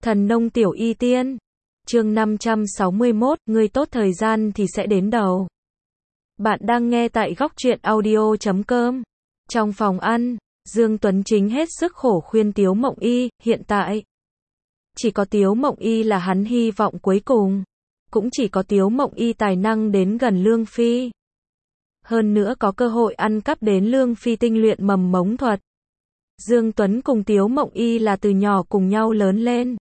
Thần nông tiểu y tiên. Chương 561, người tốt thời gian thì sẽ đến đầu. Bạn đang nghe tại góc truyện audio.com. Trong phòng ăn, Dương Tuấn Chính hết sức khổ khuyên Tiếu Mộng Y, hiện tại chỉ có Tiếu Mộng Y là hắn hy vọng cuối cùng. Cũng chỉ có Tiếu Mộng Y tài năng đến gần Lương Phi. Hơn nữa có cơ hội ăn cắp đến Lương Phi tinh luyện mầm mống thuật. Dương Tuấn cùng Tiếu Mộng Y là từ nhỏ cùng nhau lớn lên.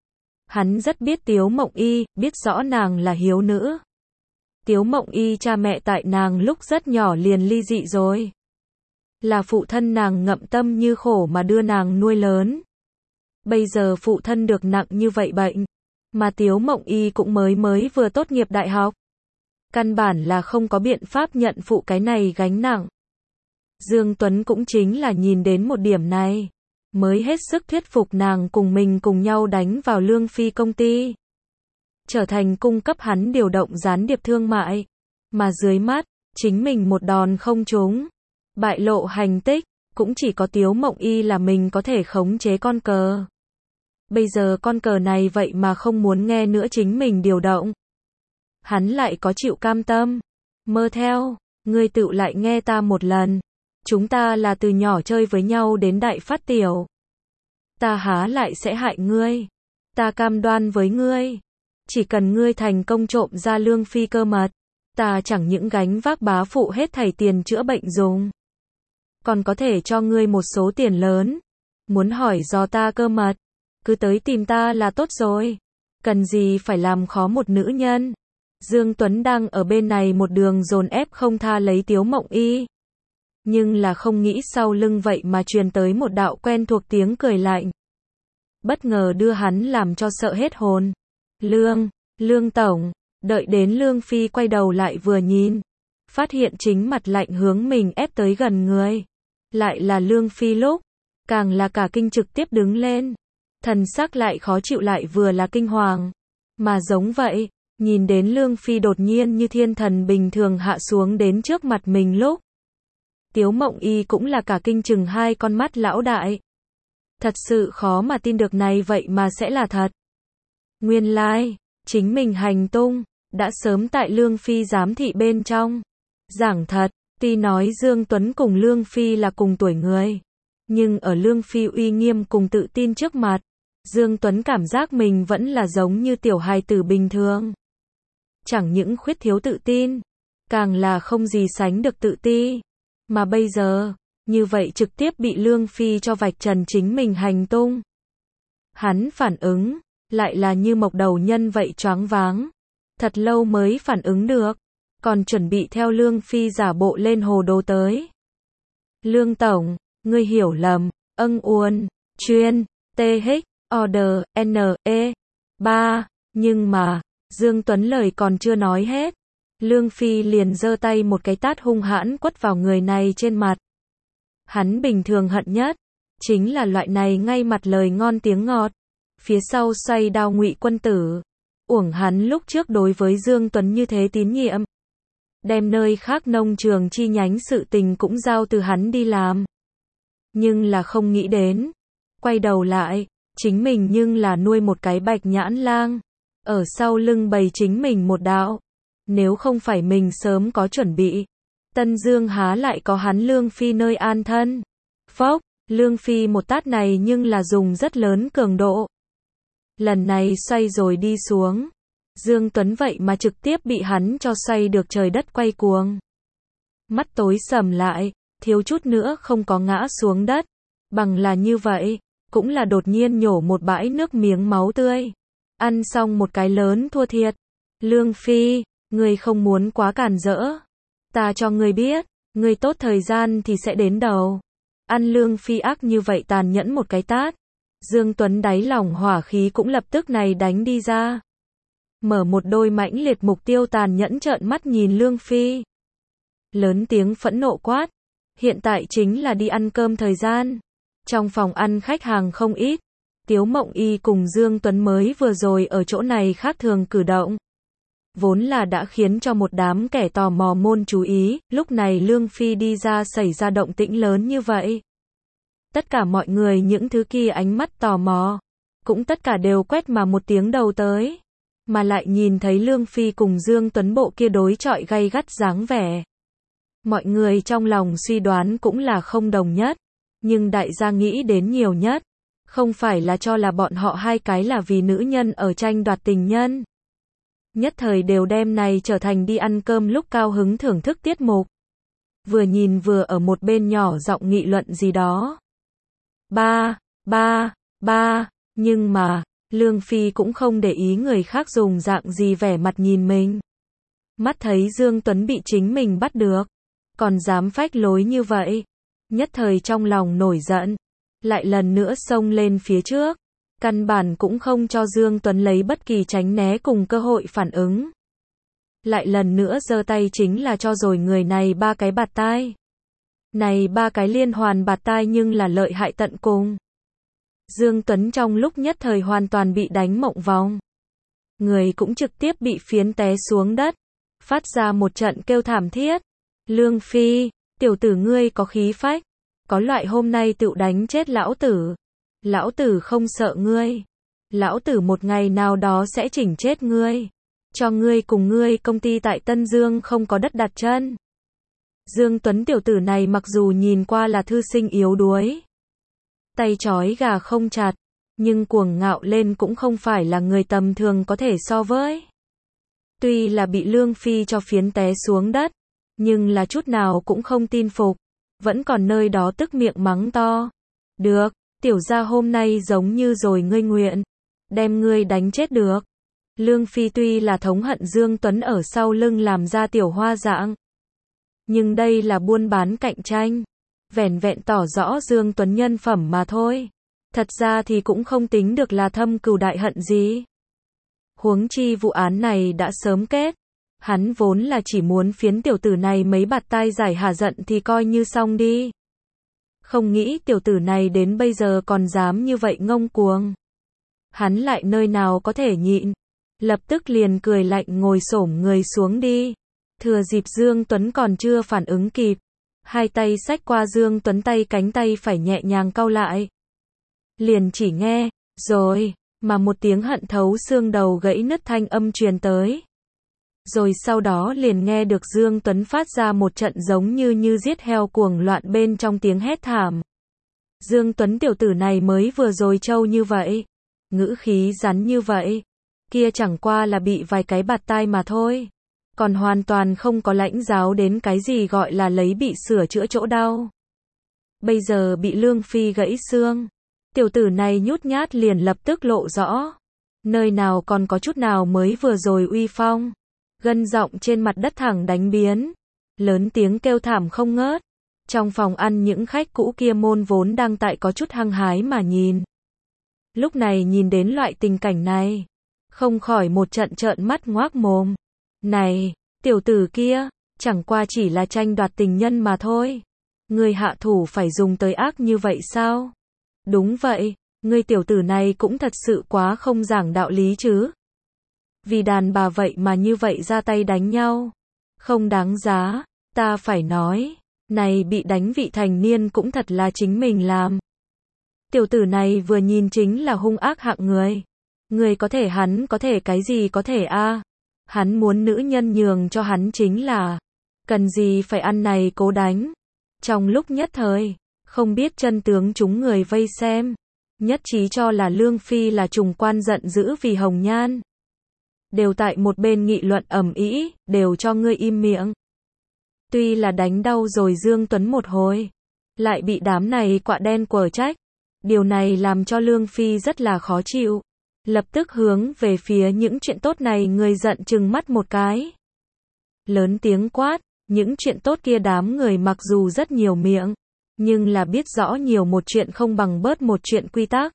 Hắn rất biết Tiếu Mộng Y, biết rõ nàng là hiếu nữ. Tiếu Mộng Y cha mẹ tại nàng lúc rất nhỏ liền ly dị rồi. Là phụ thân nàng ngậm tâm như khổ mà đưa nàng nuôi lớn. Bây giờ phụ thân được nặng như vậy bệnh, mà Tiếu Mộng Y cũng mới vừa tốt nghiệp đại học. Căn bản là không có biện pháp nhận phụ cái này gánh nặng. Dương Tuấn cũng chính là nhìn đến một điểm này, mới hết sức thuyết phục nàng cùng mình cùng nhau đánh vào Lương Phi công ty. Trở thành cung cấp hắn điều động gián điệp thương mại. Mà dưới mắt, chính mình một đòn không trúng. Bại lộ hành tích, cũng chỉ có Tiếu Mộng Y là mình có thể khống chế con cờ. Bây giờ con cờ này vậy mà không muốn nghe nữa chính mình điều động. Hắn lại có chịu cam tâm. Mơ theo, ngươi tự lại nghe ta một lần. Chúng ta là từ nhỏ chơi với nhau đến đại phát tiểu. Ta há lại sẽ hại ngươi. Ta cam đoan với ngươi. Chỉ cần ngươi thành công trộm ra Lương Phi cơ mật, ta chẳng những gánh vác bá phụ hết thảy tiền chữa bệnh dùng, còn có thể cho ngươi một số tiền lớn. Muốn hỏi do ta cơ mật, cứ tới tìm ta là tốt rồi. Cần gì phải làm khó một nữ nhân. Dương Tuấn đang ở bên này một đường dồn ép không tha lấy Tiếu Mộng Y. Nhưng là không nghĩ sau lưng vậy mà truyền tới một đạo quen thuộc tiếng cười lạnh. Bất ngờ đưa hắn làm cho sợ hết hồn. Lương Tổng, đợi đến Lương Phi quay đầu lại vừa nhìn. Phát hiện chính mặt lạnh hướng mình ép tới gần người. Lại là Lương Phi lúc. Càng là cả kinh trực tiếp đứng lên. Thần sắc lại khó chịu lại vừa là kinh hoàng. Mà giống vậy, nhìn đến Lương Phi đột nhiên như thiên thần bình thường hạ xuống đến trước mặt mình lúc. Tiếu Mộng Y cũng là cả kinh chừng hai con mắt lão đại. Thật sự khó mà tin được này vậy mà sẽ là thật. Nguyên lai, chính mình hành tung, đã sớm tại Lương Phi giám thị bên trong. Giảng thật, tuy nói Dương Tuấn cùng Lương Phi là cùng tuổi người. Nhưng ở Lương Phi uy nghiêm cùng tự tin trước mặt, Dương Tuấn cảm giác mình vẫn là giống như tiểu hài tử bình thường. Chẳng những khuyết thiếu tự tin, càng là không gì sánh được tự ti. Mà bây giờ, như vậy trực tiếp bị Lương Phi cho vạch trần chính mình hành tung. Hắn phản ứng, lại là như mộc đầu nhân vậy choáng váng. Thật lâu mới phản ứng được, còn chuẩn bị theo Lương Phi giả bộ lên hồ đồ tới. Lương Tổng, ngươi hiểu lầm, uốn, chuyên, TH, order, NE, 3, nhưng mà, Dương Tuấn lời còn chưa nói hết. Lương Phi liền giơ tay một cái tát hung hãn quất vào người này trên mặt. Hắn bình thường hận nhất, chính là loại này ngay mặt lời ngon tiếng ngọt. Phía sau xoay đao Ngụy quân tử. Uổng hắn lúc trước đối với Dương Tuấn như thế tín nhiệm. Đem nơi khác nông trường chi nhánh sự tình cũng giao từ hắn đi làm. Nhưng là không nghĩ đến. Quay đầu lại, chính mình nhưng là nuôi một cái bạch nhãn lang. Ở sau lưng bày chính mình một đạo. Nếu không phải mình sớm có chuẩn bị, Tân Dương há lại có hắn Lương Phi nơi an thân. Phốc, Lương Phi một tát này nhưng là dùng rất lớn cường độ. Lần này xoay rồi đi xuống. Dương Tuấn vậy mà trực tiếp bị hắn cho xoay được trời đất quay cuồng. Mắt tối sầm lại, thiếu chút nữa không có ngã xuống đất. Bằng là như vậy, cũng là đột nhiên nhổ một bãi nước miếng máu tươi. Ăn xong một cái lớn thua thiệt. Lương Phi, ngươi không muốn quá càn rỡ. Ta cho ngươi biết, ngươi tốt thời gian thì sẽ đến đầu. Ăn Lương Phi ác như vậy tàn nhẫn một cái tát. Dương Tuấn đáy lòng hỏa khí cũng lập tức này đánh đi ra. Mở một đôi mãnh liệt mục tiêu tàn nhẫn trợn mắt nhìn Lương Phi. Lớn tiếng phẫn nộ quát. Hiện tại chính là đi ăn cơm thời gian. Trong phòng ăn khách hàng không ít. Tiếu Mộng Y cùng Dương Tuấn mới vừa rồi ở chỗ này khác thường cử động. Vốn là đã khiến cho một đám kẻ tò mò môn chú ý, lúc này Lương Phi đi ra xảy ra động tĩnh lớn như vậy. Tất cả mọi người những thứ kia ánh mắt tò mò, cũng tất cả đều quét mà một tiếng đầu tới. Mà lại nhìn thấy Lương Phi cùng Dương Tuấn bộ kia đối chọi gay gắt dáng vẻ. Mọi người trong lòng suy đoán cũng là không đồng nhất, nhưng đại gia nghĩ đến nhiều nhất, không phải là cho là bọn họ hai cái là vì nữ nhân ở tranh đoạt tình nhân. Nhất thời đều đem này trở thành đi ăn cơm lúc cao hứng thưởng thức tiết mục. Vừa nhìn vừa ở một bên nhỏ giọng nghị luận gì đó. Nhưng mà, Lương Phi cũng không để ý người khác dùng dạng gì vẻ mặt nhìn mình. Mắt thấy Dương Tuấn bị chính mình bắt được, còn dám phách lối như vậy. Nhất thời trong lòng nổi giận, lại lần nữa xông lên phía trước. Căn bản cũng không cho Dương Tuấn lấy bất kỳ tránh né cùng cơ hội phản ứng. Lại lần nữa giơ tay chính là cho rồi người này 3 cái bạt tai. Này 3 cái liên hoàn bạt tai nhưng là lợi hại tận cùng. Dương Tuấn trong lúc nhất thời hoàn toàn bị đánh mộng vòng. Người cũng trực tiếp bị phiến té xuống đất, phát ra một trận kêu thảm thiết. Lương Phi, tiểu tử ngươi có khí phách, có loại hôm nay tự đánh chết lão tử. Lão tử không sợ ngươi. Lão tử một ngày nào đó sẽ chỉnh chết ngươi. Cho ngươi cùng ngươi công ty tại Tân Dương không có đất đặt chân. Dương Tuấn tiểu tử này mặc dù nhìn qua là thư sinh yếu đuối, tay trói gà không chặt, nhưng cuồng ngạo lên cũng không phải là người tầm thường có thể so với. Tuy là bị Lương Phi cho phiến té xuống đất, nhưng là chút nào cũng không tin phục, vẫn còn nơi đó tức miệng mắng to. Được, tiểu gia hôm nay giống như rồi ngươi nguyện, đem ngươi đánh chết được. Lương Phi tuy là thống hận Dương Tuấn ở sau lưng làm ra tiểu hoa dạng, nhưng đây là buôn bán cạnh tranh, vẻn vẹn tỏ rõ Dương Tuấn nhân phẩm mà thôi. Thật ra thì cũng không tính được là thâm cừu đại hận gì. Huống chi vụ án này đã sớm kết, hắn vốn là chỉ muốn phiến tiểu tử này mấy bạt tai giải hả giận thì coi như xong đi. Không nghĩ tiểu tử này đến bây giờ còn dám như vậy ngông cuồng. Hắn lại nơi nào có thể nhịn, lập tức liền cười lạnh ngồi xổm người xuống đi. Thừa dịp Dương Tuấn còn chưa phản ứng kịp, hai tay xách qua Dương Tuấn tay cánh tay phải nhẹ nhàng cau lại. Liền chỉ nghe, rồi, mà một tiếng hận thấu xương đầu gãy nứt thanh âm truyền tới. Rồi sau đó liền nghe được Dương Tuấn phát ra một trận giống như giết heo cuồng loạn bên trong tiếng hét thảm. Dương Tuấn tiểu tử này mới vừa rồi trâu như vậy, ngữ khí rắn như vậy, kia chẳng qua là bị vài cái bạt tai mà thôi, còn hoàn toàn không có lãnh giáo đến cái gì gọi là lấy bị sửa chữa chỗ đau. Bây giờ bị Lương Phi gãy xương, tiểu tử này nhút nhát liền lập tức lộ rõ, nơi nào còn có chút nào mới vừa rồi uy phong. Gân giọng trên mặt đất thẳng đánh biến, lớn tiếng kêu thảm không ngớt. Trong phòng ăn những khách cũ kia môn vốn đang tại có chút hăng hái mà nhìn. Lúc này nhìn đến loại tình cảnh này, không khỏi một trận trợn mắt ngoác mồm. Này, tiểu tử kia, chẳng qua chỉ là tranh đoạt tình nhân mà thôi. Người hạ thủ phải dùng tới ác như vậy sao? Đúng vậy, người tiểu tử này cũng thật sự quá không giảng đạo lý chứ. Vì đàn bà vậy mà như vậy ra tay đánh nhau. Không đáng giá, ta phải nói, này bị đánh vị thành niên cũng thật là chính mình làm. Tiểu tử này vừa nhìn chính là hung ác hạng người. Người có thể hắn có thể cái gì có thể a? Hắn muốn nữ nhân nhường cho hắn chính là, cần gì phải ăn này cố đánh. Trong lúc nhất thời, không biết chân tướng chúng người vây xem, nhất trí cho là Lương Phi là trùng quan giận dữ vì hồng nhan. Đều tại một bên nghị luận ầm ĩ, đều cho ngươi im miệng. Tuy là đánh đau rồi Dương Tuấn một hồi, lại bị đám này quạ đen quở trách. Điều này làm cho Lương Phi rất là khó chịu. Lập tức hướng về phía những chuyện tốt này người giận chừng mắt một cái. Lớn tiếng quát, những chuyện tốt kia đám người mặc dù rất nhiều miệng, nhưng là biết rõ nhiều một chuyện không bằng bớt một chuyện quy tắc.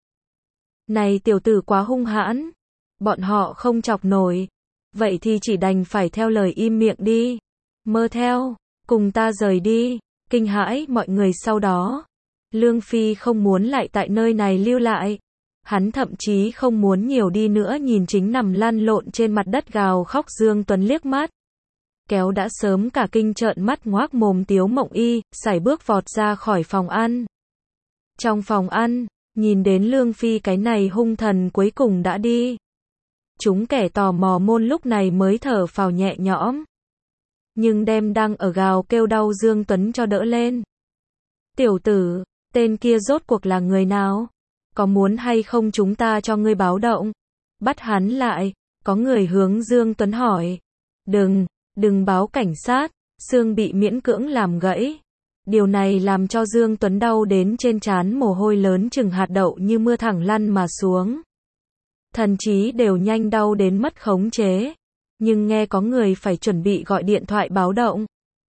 Này tiểu tử quá hung hãn, bọn họ không chọc nổi, vậy thì chỉ đành phải theo lời im miệng đi. Mơ theo, cùng ta rời đi. Kinh hãi mọi người sau đó. Lương Phi không muốn lại tại nơi này lưu lại. Hắn thậm chí không muốn nhiều đi nữa nhìn chính nằm lăn lộn trên mặt đất gào khóc Dương Tuấn liếc mắt. Kéo đã sớm cả kinh trợn mắt ngoác mồm Tiếu Mộng Y, sải bước vọt ra khỏi phòng ăn. Trong phòng ăn, Nhìn đến Lương Phi cái này hung thần cuối cùng đã đi. Chúng kẻ tò mò môn lúc này mới thở phào nhẹ nhõm. Nhưng đem đang ở gào kêu đau Dương Tuấn cho đỡ lên. Tiểu tử, tên kia rốt cuộc là người nào? Có muốn hay không chúng ta cho ngươi báo động? Bắt hắn lại, có người hướng Dương Tuấn hỏi. Đừng báo cảnh sát, xương bị miễn cưỡng làm gãy. Điều này làm cho Dương Tuấn đau đến trên trán mồ hôi lớn chừng hạt đậu như mưa thẳng lăn mà xuống. Thần trí đều nhanh đau đến mất khống chế. Nhưng nghe có người phải chuẩn bị gọi điện thoại báo động.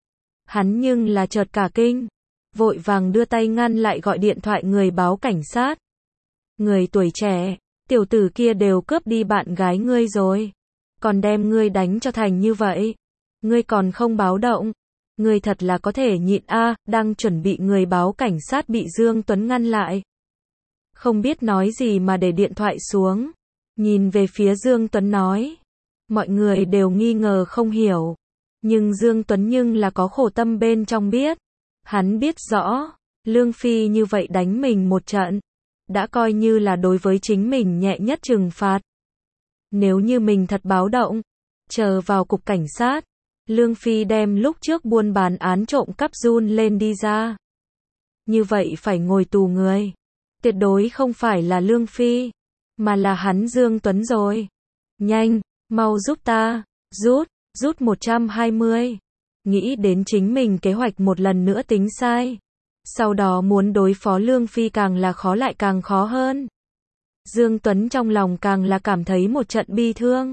Hắn nhưng là chợt cả kinh. Vội vàng đưa tay ngăn lại gọi điện thoại người báo cảnh sát. Người tuổi trẻ, tiểu tử kia đều cướp đi bạn gái ngươi rồi. Còn đem ngươi đánh cho thành như vậy. Ngươi còn không báo động. Ngươi thật là có thể nhịn a. Đang chuẩn bị người báo cảnh sát bị Dương Tuấn ngăn lại. Không biết nói gì mà để điện thoại xuống. Nhìn về phía Dương Tuấn nói. Mọi người đều nghi ngờ không hiểu. Nhưng Dương Tuấn nhưng là có khổ tâm bên trong biết. Hắn biết rõ, Lương Phi như vậy đánh mình một trận. Đã coi như là đối với chính mình nhẹ nhất trừng phạt. Nếu như mình thật báo động, chờ vào cục cảnh sát, Lương Phi đem lúc trước buôn bán án trộm cắp run lên đi ra. Như vậy phải ngồi tù người. Tuyệt đối không phải là Lương Phi, mà là hắn Dương Tuấn rồi. Nhanh, mau giúp ta, rút 120. Nghĩ đến chính mình kế hoạch một lần nữa tính sai. Sau đó muốn đối phó Lương Phi càng là khó lại càng khó hơn. Dương Tuấn trong lòng càng là cảm thấy một trận bi thương.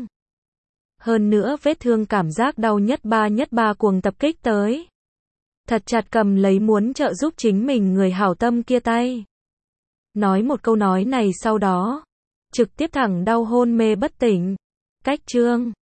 Hơn nữa vết thương cảm giác đau nhất ba cuồng tập kích tới. Thật chặt cầm lấy muốn trợ giúp chính mình người hảo tâm kia tay. Nói một câu nói này sau đó. Trực tiếp thẳng đau hôn mê bất tỉnh. Cách chương